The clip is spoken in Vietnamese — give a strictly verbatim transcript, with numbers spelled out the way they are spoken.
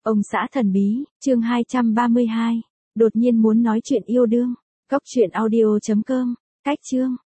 Ông xã thần bí, chương hai trăm ba mươi hai. Đột nhiên muốn nói chuyện yêu đương. Cốc truyện audio chấm com. Cách chương.